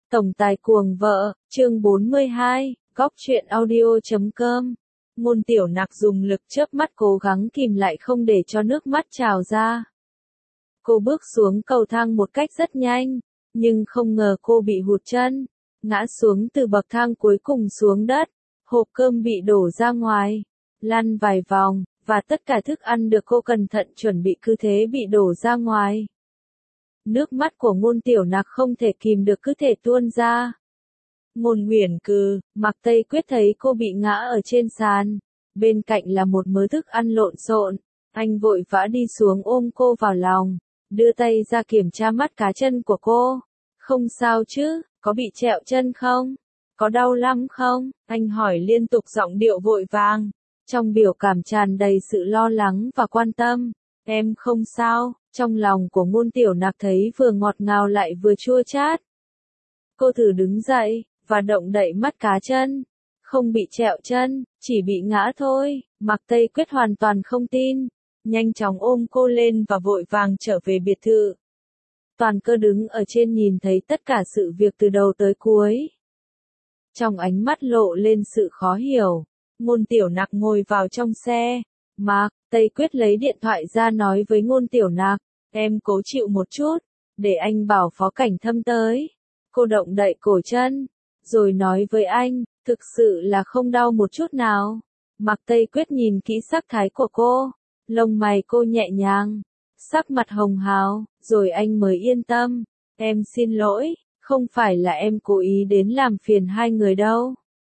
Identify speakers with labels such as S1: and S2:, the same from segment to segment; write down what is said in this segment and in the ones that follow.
S1: Tổng tài cuồng vợ, chương 42, góc truyện audio.com. Ngôn Tiểu Nặc dùng lực chớp mắt cố gắng kìm lại không để cho nước mắt trào ra. Cô bước xuống cầu thang một cách rất nhanh, nhưng không ngờ cô bị hụt chân, ngã xuống từ bậc thang cuối cùng xuống đất, hộp cơm bị đổ ra ngoài, lăn vài vòng, và tất cả thức ăn được cô cẩn thận chuẩn bị cứ thế bị đổ ra ngoài. Nước mắt của Ngôn Tiểu Nặc không thể kìm được cứ thể tuôn ra. Ngôn Uyển Cừ, Mạc Tây Quyết thấy cô bị ngã ở trên sàn, bên cạnh là một mớ thức ăn lộn xộn, anh vội vã đi xuống ôm cô vào lòng, đưa tay ra kiểm tra mắt cá chân của cô. Không sao chứ, có bị trẹo chân không? Có đau lắm không? Anh hỏi liên tục giọng điệu vội vàng, trong biểu cảm tràn đầy sự lo lắng và quan tâm. Em không sao. Trong lòng của Ngôn Tiểu Nặc thấy vừa ngọt ngào lại vừa chua chát. Cô thử đứng dậy, và động đậy mắt cá chân. Không bị trẹo chân, chỉ bị ngã thôi. Mạc Tây Quyết hoàn toàn không tin. Nhanh chóng ôm cô lên và vội vàng trở về biệt thự. Toàn Cơ đứng ở trên nhìn thấy tất cả sự việc từ đầu tới cuối. Trong ánh mắt lộ lên sự khó hiểu. Ngôn Tiểu Nặc ngồi vào trong xe. Mạc Tây Quyết lấy điện thoại ra nói với Ngôn Tiểu Nặc, em cố chịu một chút, để anh bảo Phó Cảnh Thâm tới. Cô động đậy cổ chân, rồi nói với anh, thực sự là không đau một chút nào. Mạc Tây Quyết nhìn kỹ sắc thái của cô, lông mày cô nhẹ nhàng, sắc mặt hồng hào, rồi anh mới yên tâm. Em xin lỗi, không phải là em cố ý đến làm phiền hai người đâu.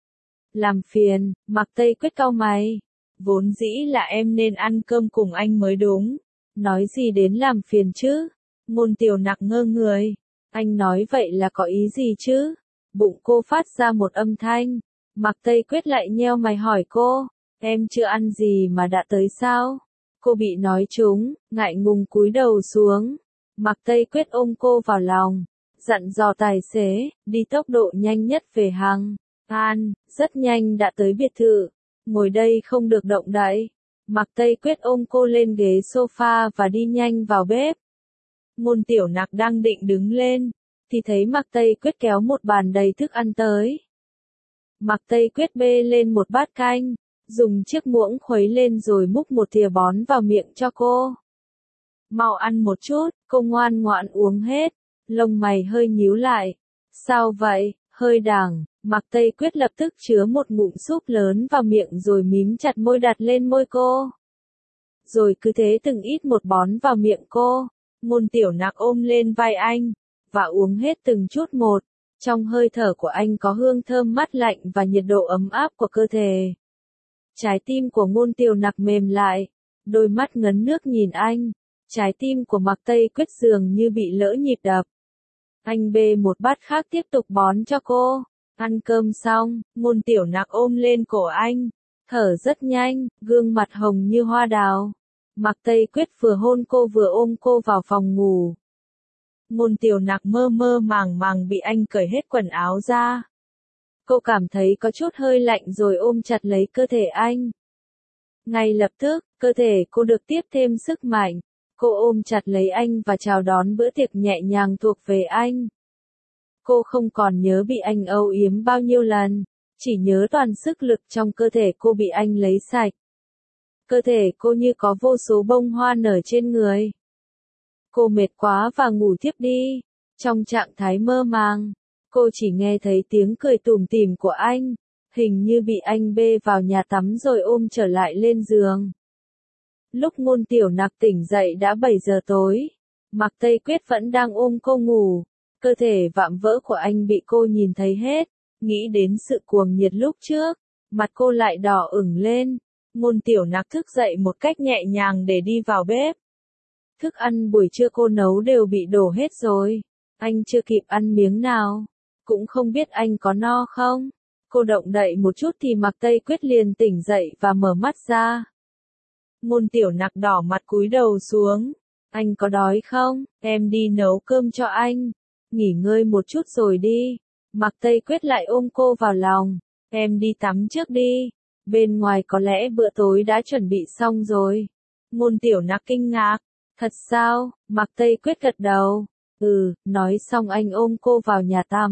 S1: Làm phiền? Mạc Tây Quyết cau mày. Vốn dĩ là em nên ăn cơm cùng anh mới đúng. Nói gì đến làm phiền chứ? Ngôn Tiểu Nặc ngơ người. Anh nói vậy là có ý gì chứ? Bụng cô phát ra một âm thanh. Mạc Tây Quyết lại nheo mày hỏi cô. Em chưa ăn gì mà đã tới sao? Cô bị nói trúng, ngại ngùng cúi đầu xuống. Mạc Tây Quyết ôm cô vào lòng, dặn dò tài xế, đi tốc độ nhanh nhất về Hằng An. Rất nhanh đã tới biệt thự. Ngồi đây không được động đậy. Mạc Tây Quyết ôm cô lên ghế sofa và đi nhanh vào bếp. Ngôn Tiểu Nặc đang định đứng lên, thì thấy Mạc Tây Quyết kéo một bàn đầy thức ăn tới. Mạc Tây Quyết bê lên một bát canh, dùng chiếc muỗng khuấy lên rồi múc một thìa bón vào miệng cho cô. Mau ăn một chút, cô ngoan ngoãn uống hết, lông mày hơi nhíu lại. Sao vậy, hơi đàng. Mạc Tây Quyết lập tức chứa một ngụm súp lớn vào miệng rồi mím chặt môi đặt lên môi cô. Rồi cứ thế từng ít một bón vào miệng cô. Ngôn Tiểu Nặc ôm lên vai anh, và uống hết từng chút một. Trong hơi thở của anh có hương thơm mát lạnh và nhiệt độ ấm áp của cơ thể. Trái tim của Ngôn Tiểu Nặc mềm lại, đôi mắt ngấn nước nhìn anh. Trái tim của Mạc Tây Quyết dường như bị lỡ nhịp đập. Anh bê một bát khác tiếp tục bón cho cô. Ăn cơm xong, Ngôn Tiểu Nặc ôm lên cổ anh, thở rất nhanh, gương mặt hồng như hoa đào. Mạc Tây Quyết vừa hôn cô vừa ôm cô vào phòng ngủ. Ngôn Tiểu Nặc mơ mơ màng màng bị anh cởi hết quần áo ra. Cô cảm thấy có chút hơi lạnh rồi ôm chặt lấy cơ thể anh. Ngay lập tức, cơ thể cô được tiếp thêm sức mạnh. Cô ôm chặt lấy anh và chào đón bữa tiệc nhẹ nhàng thuộc về anh. Cô không còn nhớ bị anh âu yếm bao nhiêu lần, chỉ nhớ toàn sức lực trong cơ thể cô bị anh lấy sạch. Cơ thể cô như có vô số bông hoa nở trên người. Cô mệt quá và ngủ thiếp đi. Trong trạng thái mơ màng, cô chỉ nghe thấy tiếng cười tủm tỉm của anh, hình như bị anh bê vào nhà tắm rồi ôm trở lại lên giường. Lúc Ngôn Tiểu Nặc tỉnh dậy đã 7 giờ tối. Mạc Tây Quyết vẫn đang ôm cô ngủ. Cơ thể vạm vỡ của anh bị cô nhìn thấy hết, nghĩ đến sự cuồng nhiệt lúc trước, mặt cô lại đỏ ửng lên. Ngôn Tiểu Nặc thức dậy một cách nhẹ nhàng để đi vào bếp. Thức ăn buổi trưa cô nấu đều bị đổ hết rồi, anh chưa kịp ăn miếng nào, cũng không biết anh có no không. Cô động đậy một chút thì Mạc Tây Quyết liền tỉnh dậy và mở mắt ra. Ngôn Tiểu Nặc đỏ mặt cúi đầu xuống. Anh có đói không? Em đi nấu cơm cho anh. Nghỉ ngơi một chút rồi đi. Mạc Tây Quyết lại ôm cô vào lòng. Em đi tắm trước đi. Bên ngoài có lẽ bữa tối đã chuẩn bị xong rồi. Ngôn Tiểu Nặc kinh ngạc. Thật sao? Mạc Tây Quyết gật đầu. Nói xong anh ôm cô vào nhà tắm.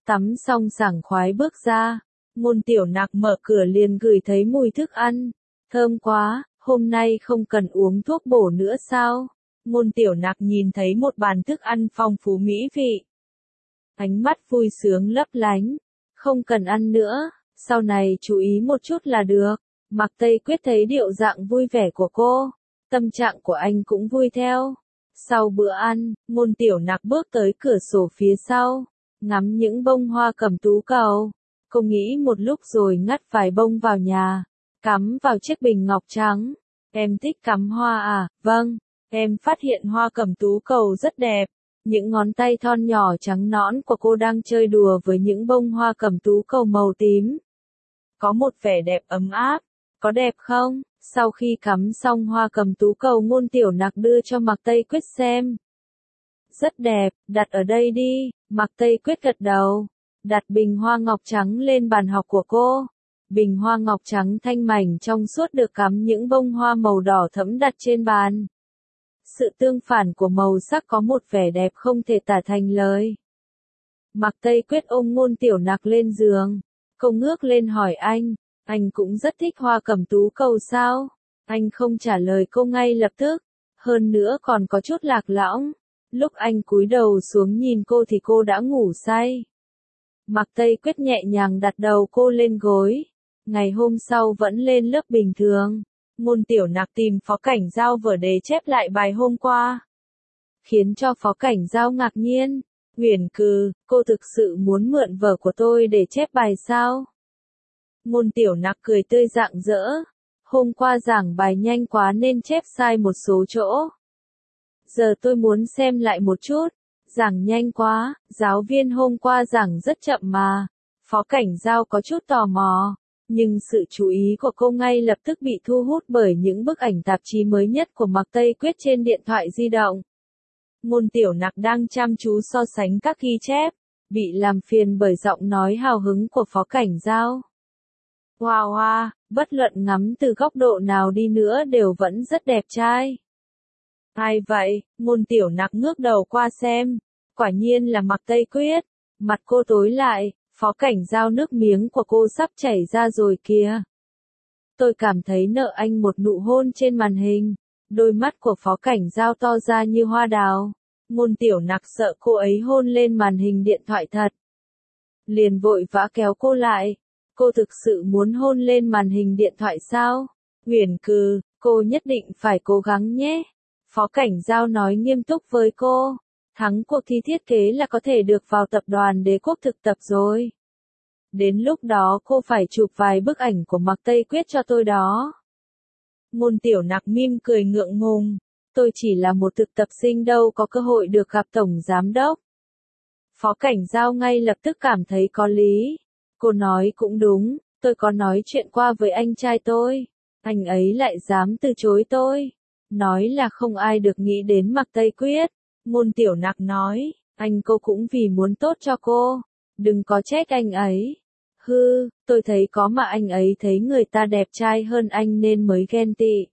S1: Tắm xong sảng khoái bước ra. Ngôn Tiểu Nặc mở cửa liền gửi thấy mùi thức ăn. Thơm quá, hôm nay không cần uống thuốc bổ nữa sao? Ngôn Tiểu Nặc nhìn thấy một bàn thức ăn phong phú mỹ vị. Ánh mắt vui sướng lấp lánh. Không cần ăn nữa, sau này chú ý một chút là được. Mạc Tây Quyết thấy điệu dạng vui vẻ của cô, tâm trạng của anh cũng vui theo. Sau bữa ăn, Ngôn Tiểu Nặc bước tới cửa sổ phía sau, ngắm những bông hoa cẩm tú cầu. Cô nghĩ một lúc rồi ngắt vài bông vào nhà, cắm vào chiếc bình ngọc trắng. Em thích cắm hoa à? Vâng, em phát hiện hoa cẩm tú cầu rất đẹp. Những ngón tay thon nhỏ trắng nõn của cô đang chơi đùa với những bông hoa cẩm tú cầu màu tím. Có một vẻ đẹp ấm áp. Có đẹp không? Sau khi cắm xong hoa cẩm tú cầu, Ngôn Tiểu Nặc đưa cho Mạc Tây Quyết xem. Rất đẹp, đặt ở đây đi. Mạc Tây Quyết gật đầu. Đặt bình hoa ngọc trắng lên bàn học của cô. Bình hoa ngọc trắng thanh mảnh trong suốt được cắm những bông hoa màu đỏ thẫm đặt trên bàn. Sự tương phản của màu sắc có một vẻ đẹp không thể tả thành lời. Mạc Tây Quyết ôm Ngôn Tiểu Nặc lên giường. Cô ngước lên hỏi anh cũng rất thích hoa cẩm tú cầu sao? Anh không trả lời cô ngay lập tức. Hơn nữa còn có chút lạc lõng. Lúc anh cúi đầu xuống nhìn cô thì cô đã ngủ say. Mạc Tây Quyết nhẹ nhàng đặt đầu cô lên gối. Ngày hôm sau vẫn lên lớp bình thường. Ngôn Tiểu Nặc tìm Phó Cảnh Giao vở để chép lại bài hôm qua. Khiến cho Phó Cảnh Giao ngạc nhiên. Uyển Cừ, cô thực sự muốn mượn vở của tôi để chép bài sao? Ngôn Tiểu Nặc cười tươi rạng rỡ. Hôm qua giảng bài nhanh quá nên chép sai một số chỗ. Giờ tôi muốn xem lại một chút. Giảng nhanh quá, giáo viên hôm qua giảng rất chậm mà. Phó Cảnh Giao có chút tò mò. Nhưng sự chú ý của cô ngay lập tức bị thu hút bởi những bức ảnh tạp chí mới nhất của Mạc Tây Quyết trên điện thoại di động. Ngôn Tiểu Nặc đang chăm chú so sánh các ghi chép, bị làm phiền bởi giọng nói hào hứng của Phó Cảnh Giao. Wow wow, bất luận ngắm từ góc độ nào đi nữa đều vẫn rất đẹp trai. Ai vậy? Ngôn Tiểu Nặc ngước đầu qua xem. Quả nhiên là Mạc Tây Quyết. Mặt cô tối lại, Phó Cảnh Giao nước miếng của cô sắp chảy ra rồi kìa. Tôi cảm thấy nợ anh một nụ hôn trên màn hình. Đôi mắt của Phó Cảnh Giao to ra như hoa đào. Ngôn Tiểu Nặc sợ cô ấy hôn lên màn hình điện thoại thật. Liền vội vã kéo cô lại. Cô thực sự muốn hôn lên màn hình điện thoại sao? Uyển Cừ, cô nhất định phải cố gắng nhé. Phó Cảnh Giao nói nghiêm túc với cô. Thắng cuộc thi thiết kế là có thể được vào tập đoàn Đế Quốc thực tập rồi. Đến lúc đó cô phải chụp vài bức ảnh của Mạc Tây Quyết cho tôi đó. Ngôn Tiểu Nặc mỉm cười ngượng ngùng. Tôi chỉ là một thực tập sinh đâu có cơ hội được gặp Tổng Giám Đốc. Phó Cảnh Giao ngay lập tức cảm thấy có lý. Cô nói cũng đúng, tôi có nói chuyện qua với anh trai tôi. Anh ấy lại dám từ chối tôi. Nói là không ai được nghĩ đến Mạc Tây Quyết. Ngôn Tiểu Nặc nói, cô cũng vì muốn tốt cho cô. Đừng có trách anh ấy. Hư, tôi thấy có mà anh ấy thấy người ta đẹp trai hơn anh nên mới ghen tị.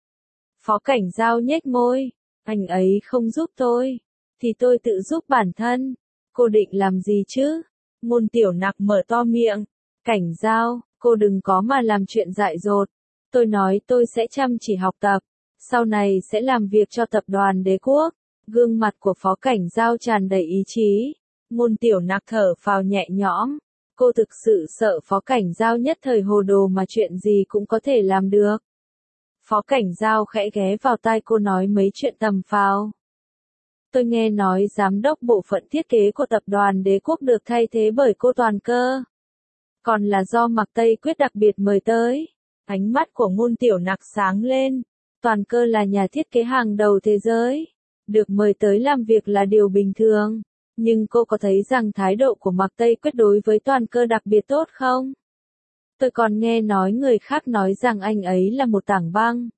S1: Phó Cảnh Giao nhếch môi. Anh ấy không giúp tôi. Thì tôi tự giúp bản thân. Cô định làm gì chứ? Ngôn Tiểu Nặc mở to miệng. Cảnh Giao, cô đừng có mà làm chuyện dại dột. Tôi nói tôi sẽ chăm chỉ học tập. Sau này sẽ làm việc cho tập đoàn Đế Quốc. Gương mặt của Phó Cảnh Giao tràn đầy ý chí. Ngôn Tiểu Nặc thở phào nhẹ nhõm. Cô thực sự sợ Phó Cảnh Giao nhất thời hồ đồ mà chuyện gì cũng có thể làm được. Phó Cảnh Giao khẽ ghé vào tai cô nói mấy chuyện tầm phào. Tôi nghe nói giám đốc bộ phận thiết kế của tập đoàn Đế Quốc được thay thế bởi cô Toàn Cơ. Còn là do Mạc Tây Quyết đặc biệt mời tới. Ánh mắt của Ngôn Tiểu Nặc sáng lên. Toàn Cơ là nhà thiết kế hàng đầu thế giới. Được mời tới làm việc là điều bình thường. Nhưng cô có thấy rằng thái độ của Mạc Tây Quyết đối với Toàn Cơ đặc biệt tốt không? Tôi còn nghe nói người khác nói rằng anh ấy là một tảng băng.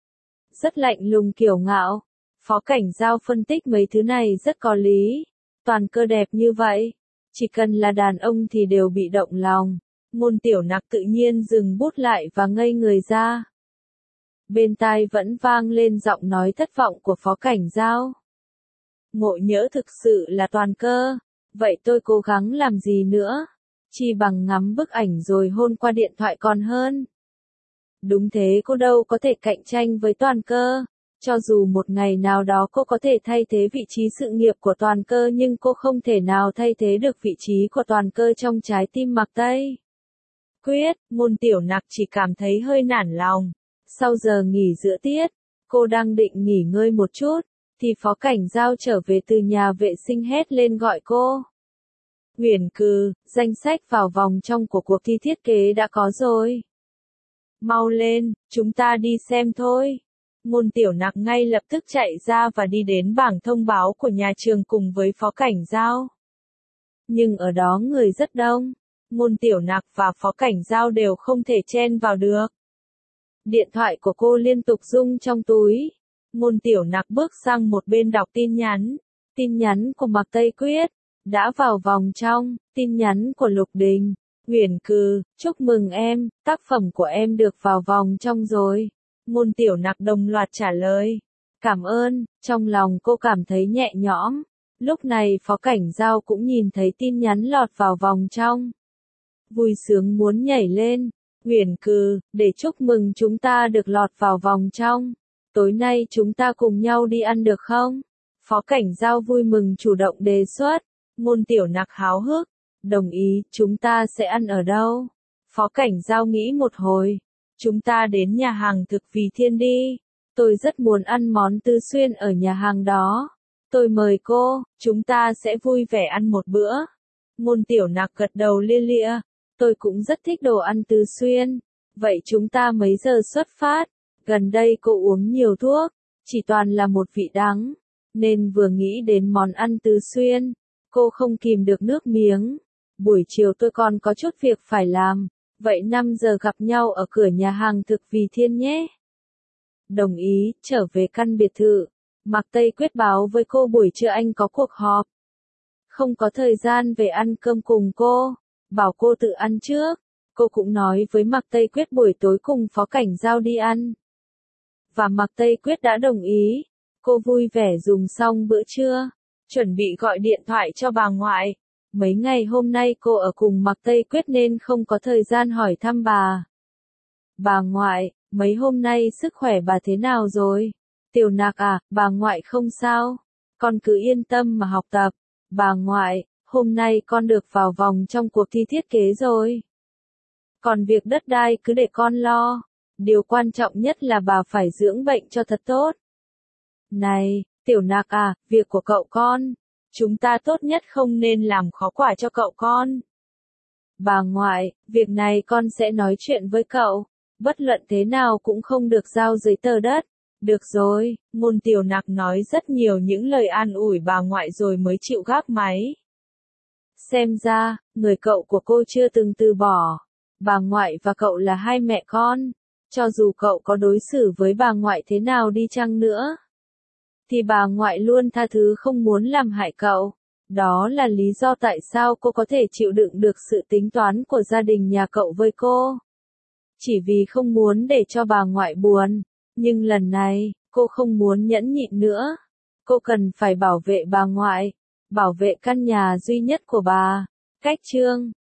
S1: Rất lạnh lùng kiêu ngạo. Phó Cảnh Giao phân tích mấy thứ này rất có lý. Toàn Cơ đẹp như vậy. Chỉ cần là đàn ông thì đều bị động lòng. Ngôn Tiểu Nặc tự nhiên dừng bút lại và ngây người ra. Bên tai vẫn vang lên giọng nói thất vọng của Phó Cảnh Giao. Ngộ nhỡ thực sự là Toàn Cơ. Vậy tôi cố gắng làm gì nữa? Chi bằng ngắm bức ảnh rồi hôn qua điện thoại còn hơn. Đúng thế, cô đâu có thể cạnh tranh với Toàn Cơ. Cho dù một ngày nào đó cô có thể thay thế vị trí sự nghiệp của Toàn Cơ, nhưng cô không thể nào thay thế được vị trí của Toàn Cơ trong trái tim Mạc Tây Quyết. Ngôn Tiểu Nặc chỉ cảm thấy hơi nản lòng. Sau giờ nghỉ giữa tiết, cô đang định nghỉ ngơi một chút, thì Phó Cảnh Giao trở về từ nhà vệ sinh hét lên gọi cô. Uyển Cừ, danh sách vào vòng trong của cuộc thi thiết kế đã có rồi. Mau lên, chúng ta đi xem thôi. Ngôn Tiểu Nặc ngay lập tức chạy ra và đi đến bảng thông báo của nhà trường cùng với Phó Cảnh Giao. Nhưng ở đó người rất đông, Ngôn Tiểu Nặc và Phó Cảnh Giao đều không thể chen vào được. Điện thoại của cô liên tục rung trong túi. Ngôn Tiểu Nặc bước sang một bên đọc tin nhắn. Tin nhắn của Mạc Tây Quyết đã vào vòng trong. Tin nhắn của Lục Đình. Uyển Cừ, chúc mừng em, tác phẩm của em được vào vòng trong rồi. Ngôn Tiểu Nặc đồng loạt trả lời. Cảm ơn, trong lòng cô cảm thấy nhẹ nhõm. Lúc này Phó Cảnh Giao cũng nhìn thấy tin nhắn lọt vào vòng trong. Vui sướng muốn nhảy lên. Uyển Cừ, để chúc mừng chúng ta được lọt vào vòng trong. Tối nay chúng ta cùng nhau đi ăn được không? Phó Cảnh Giao vui mừng chủ động đề xuất. Ngôn Tiểu Nặc háo hức. Đồng ý, chúng ta sẽ ăn ở đâu? Phó Cảnh Giao nghĩ một hồi. Chúng ta đến nhà hàng thực Vì Thiên đi. Tôi rất muốn ăn món Tứ Xuyên ở nhà hàng đó. Tôi mời cô, chúng ta sẽ vui vẻ ăn một bữa. Ngôn Tiểu Nặc gật đầu lia lịa. Tôi cũng rất thích đồ ăn Tứ Xuyên. Vậy chúng ta mấy giờ xuất phát? Gần đây cô uống nhiều thuốc, chỉ toàn là một vị đắng, nên vừa nghĩ đến món ăn Tứ Xuyên, cô không kìm được nước miếng. Buổi chiều tôi còn có chút việc phải làm, vậy 5 giờ gặp nhau ở cửa nhà hàng thực Vì Thiên nhé. Đồng ý, trở về căn biệt thự. Mạc Tây Quyết báo với cô buổi trưa anh có cuộc họp. Không có thời gian về ăn cơm cùng cô, bảo cô tự ăn trước. Cô cũng nói với Mạc Tây Quyết buổi tối cùng Phó Cảnh Giao đi ăn. Và Mạc Tây Quyết đã đồng ý. Cô vui vẻ dùng xong bữa trưa, chuẩn bị gọi điện thoại cho bà ngoại. Mấy ngày hôm nay cô ở cùng Mạc Tây Quyết nên không có thời gian hỏi thăm bà. Bà ngoại, mấy hôm nay sức khỏe bà thế nào rồi? Tiểu Nặc à, bà ngoại không sao. Con cứ yên tâm mà học tập. Bà ngoại, hôm nay con được vào vòng trong cuộc thi thiết kế rồi. Còn việc đất đai cứ để con lo. Điều quan trọng nhất là bà phải dưỡng bệnh cho thật tốt. Này, Tiểu Nặc à, việc của cậu con. Chúng ta tốt nhất không nên làm khó quả cho cậu con. Bà ngoại, việc này con sẽ nói chuyện với cậu. Bất luận thế nào cũng không được giao giấy tờ đất. Được rồi, Ngôn Tiểu Nặc nói rất nhiều những lời an ủi bà ngoại rồi mới chịu gác máy. Xem ra, người cậu của cô chưa từng từ bỏ. Bà ngoại và cậu là hai mẹ con. Cho dù cậu có đối xử với bà ngoại thế nào đi chăng nữa, thì bà ngoại luôn tha thứ không muốn làm hại cậu. Đó là lý do tại sao cô có thể chịu đựng được sự tính toán của gia đình nhà cậu với cô. Chỉ vì không muốn để cho bà ngoại buồn. Nhưng lần này, cô không muốn nhẫn nhịn nữa. Cô cần phải bảo vệ bà ngoại, bảo vệ căn nhà duy nhất của bà. Cách chương